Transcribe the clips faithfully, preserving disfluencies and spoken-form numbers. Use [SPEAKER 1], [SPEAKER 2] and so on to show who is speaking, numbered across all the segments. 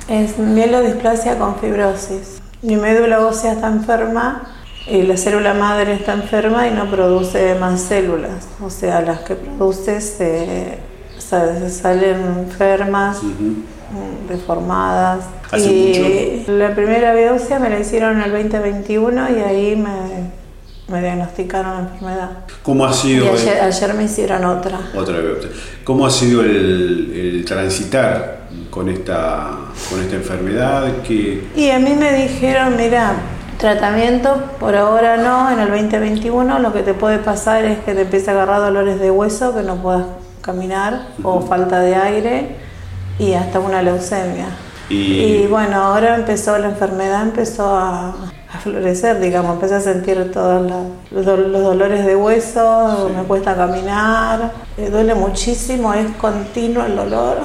[SPEAKER 1] Es mielodisplasia con fibrosis. Mi médula ósea está enferma y la célula madre está enferma y no produce más células. O sea, las que produce se, se salen enfermas, uh-huh. deformadas.
[SPEAKER 2] ¿Hace
[SPEAKER 1] y
[SPEAKER 2] mucho?
[SPEAKER 1] La primera biopsia me la hicieron en el veinte veintiuno y ahí me, me diagnosticaron la enfermedad.
[SPEAKER 2] ¿Cómo ha sido?
[SPEAKER 1] Y ayer,
[SPEAKER 2] el...
[SPEAKER 1] ayer me hicieron otra.
[SPEAKER 2] Otra biopsia. ¿Cómo ha sido el, el transitar con esta, con esta enfermedad? Que...
[SPEAKER 1] Y a mí me dijeron, mira, tratamiento por ahora no, en el veinte veintiuno lo que te puede pasar es que te empiece a agarrar dolores de hueso, que no puedas caminar, uh-huh. o falta de aire y hasta una leucemia. Y... y bueno, ahora empezó la enfermedad, empezó a, a florecer, digamos, empecé a sentir todos los, los dolores de hueso, sí. me cuesta caminar, me duele muchísimo, es continuo el dolor.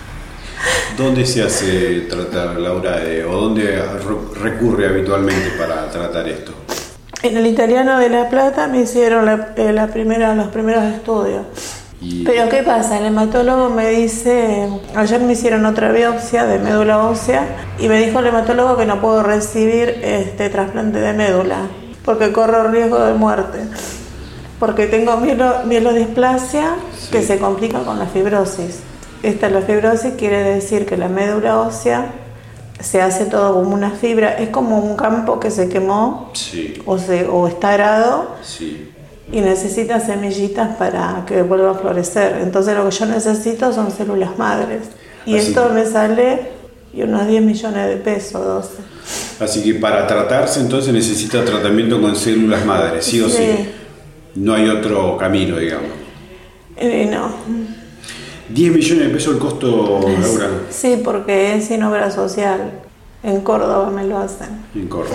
[SPEAKER 2] ¿Dónde se hace tratar, Laura, eh, o dónde recurre habitualmente para tratar esto?
[SPEAKER 1] En el Italiano de La Plata me hicieron la, eh, la primera, los primeros estudios. Y... Pero ¿qué pasa? El hematólogo me dice, ayer me hicieron otra biopsia de médula ósea y me dijo el hematólogo que no puedo recibir este trasplante de médula porque corro riesgo de muerte. Porque tengo mielo, mielodisplasia, sí. que se complica con la fibrosis. Esta la fibrosis quiere decir que la médula ósea se hace todo como una fibra, es como un campo que se quemó,
[SPEAKER 2] sí.
[SPEAKER 1] o, se, o está arado,
[SPEAKER 2] sí.
[SPEAKER 1] y necesita semillitas para que vuelva a florecer. Entonces lo que yo necesito son células madres. Y Así esto que... me sale y unos diez millones de pesos, doce.
[SPEAKER 2] Así que para tratarse entonces necesita tratamiento con células madres, sí o sí. sí. No hay otro camino, digamos.
[SPEAKER 1] Eh, no.
[SPEAKER 2] diez millones de pesos el costo, Laura.
[SPEAKER 1] Sí, porque es sin obra social. En Córdoba me lo hacen.
[SPEAKER 2] En Córdoba.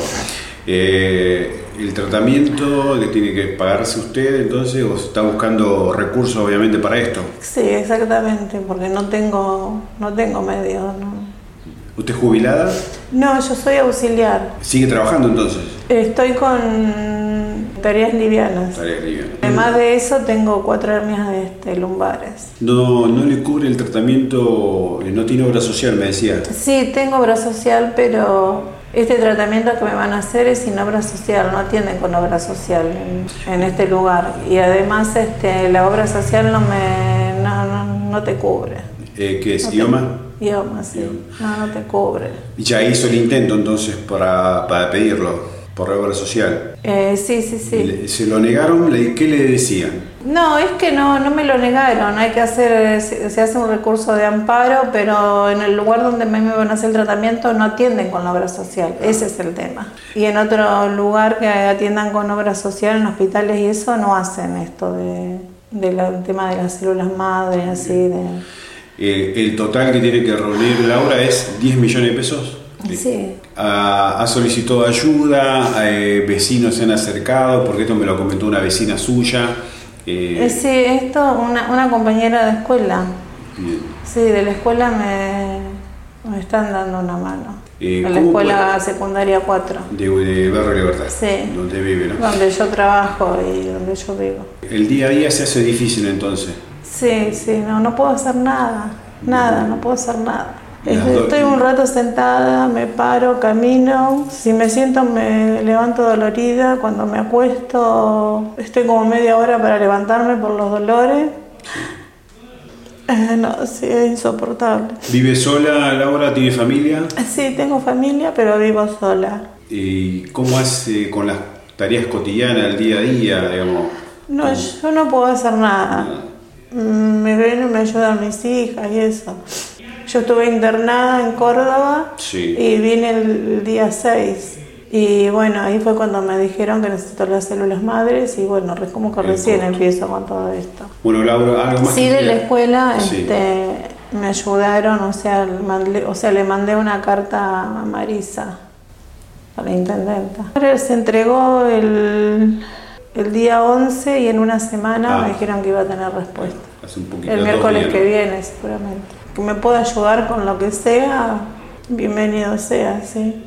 [SPEAKER 2] Eh, ¿El tratamiento le tiene que pagarse usted entonces o está buscando recursos obviamente para esto?
[SPEAKER 1] Sí, exactamente, porque no tengo, no tengo medios. ¿no?
[SPEAKER 2] ¿Usted es jubilada?
[SPEAKER 1] No, yo soy auxiliar.
[SPEAKER 2] ¿Sigue trabajando entonces?
[SPEAKER 1] Estoy con tareas livianas.
[SPEAKER 2] Tareas livianas.
[SPEAKER 1] Además de eso tengo cuatro hernias de este, lumbares.
[SPEAKER 2] No, no le cubre el tratamiento, no tiene obra social, me decía.
[SPEAKER 1] Sí, tengo obra social, pero este tratamiento que me van a hacer es sin obra social, no atienden con obra social en, en este lugar. Y además este, la obra social no, me, no, no, no te cubre.
[SPEAKER 2] Eh, ¿Qué es?
[SPEAKER 1] No
[SPEAKER 2] ¿Idioma?
[SPEAKER 1] Idioma, sí. Idioma. No, no te cubre.
[SPEAKER 2] ¿Ya hizo el intento entonces para, para pedirlo por obra social?
[SPEAKER 1] Eh, sí, sí, sí.
[SPEAKER 2] ¿Se lo negaron? ¿Qué le decían?
[SPEAKER 1] No, es que no, no me lo negaron. Hay que hacer, se, se hace un recurso de amparo, pero en el lugar donde me van a hacer el tratamiento no atienden con la obra social. Ese es el tema. Y en otro lugar que atiendan con obra social, en hospitales y eso, no hacen esto de, de la, el tema de las células madre, así de...
[SPEAKER 2] Eh, el total que tiene que reunir Laura es diez millones de pesos.
[SPEAKER 1] Sí.
[SPEAKER 2] Ha, ha solicitado ayuda, eh, vecinos se han acercado, porque esto me lo comentó una vecina suya.
[SPEAKER 1] Eh, sí, esto, una, una compañera de escuela. Bien. Sí, de la escuela me, me están dando una mano. Eh, en la escuela puede? secundaria cuatro.
[SPEAKER 2] De, de Barrio Libertad.
[SPEAKER 1] Sí.
[SPEAKER 2] Donde vive, ¿no?
[SPEAKER 1] Donde yo trabajo y donde yo vivo.
[SPEAKER 2] El día a día se hace difícil entonces.
[SPEAKER 1] Sí, sí, no, no puedo hacer nada, nada, no puedo hacer nada. Estoy un rato sentada, me paro, camino, si me siento me levanto dolorida, cuando me acuesto estoy como media hora para levantarme por los dolores. Eh, no, sí, es insoportable.
[SPEAKER 2] ¿Vive sola, Laura? ¿Tiene familia?
[SPEAKER 1] Sí, tengo familia, pero vivo sola.
[SPEAKER 2] ¿Y cómo hace con las tareas cotidianas, el día a día, digamos?
[SPEAKER 1] No,
[SPEAKER 2] ¿Cómo?
[SPEAKER 1] Yo no puedo hacer nada. nada. Me ven y me ayudan mis hijas y eso. Yo estuve internada en Córdoba,
[SPEAKER 2] sí.
[SPEAKER 1] y vine el, el día seis. Y bueno, ahí fue cuando me dijeron que necesito las células madres y bueno, como que recién empiezo con todo esto.
[SPEAKER 2] Bueno, Laura, algo más.
[SPEAKER 1] Sí, de la escuela
[SPEAKER 2] sí.
[SPEAKER 1] este, me ayudaron, o sea, mandé, o sea, le mandé una carta a Marisa, a la intendenta. Se entregó el... El día once y en una semana ah. me dijeron que iba a tener respuesta.
[SPEAKER 2] Hace un poquito,
[SPEAKER 1] el miércoles que viene, seguramente. Que me pueda ayudar con lo que sea, bienvenido sea, sí.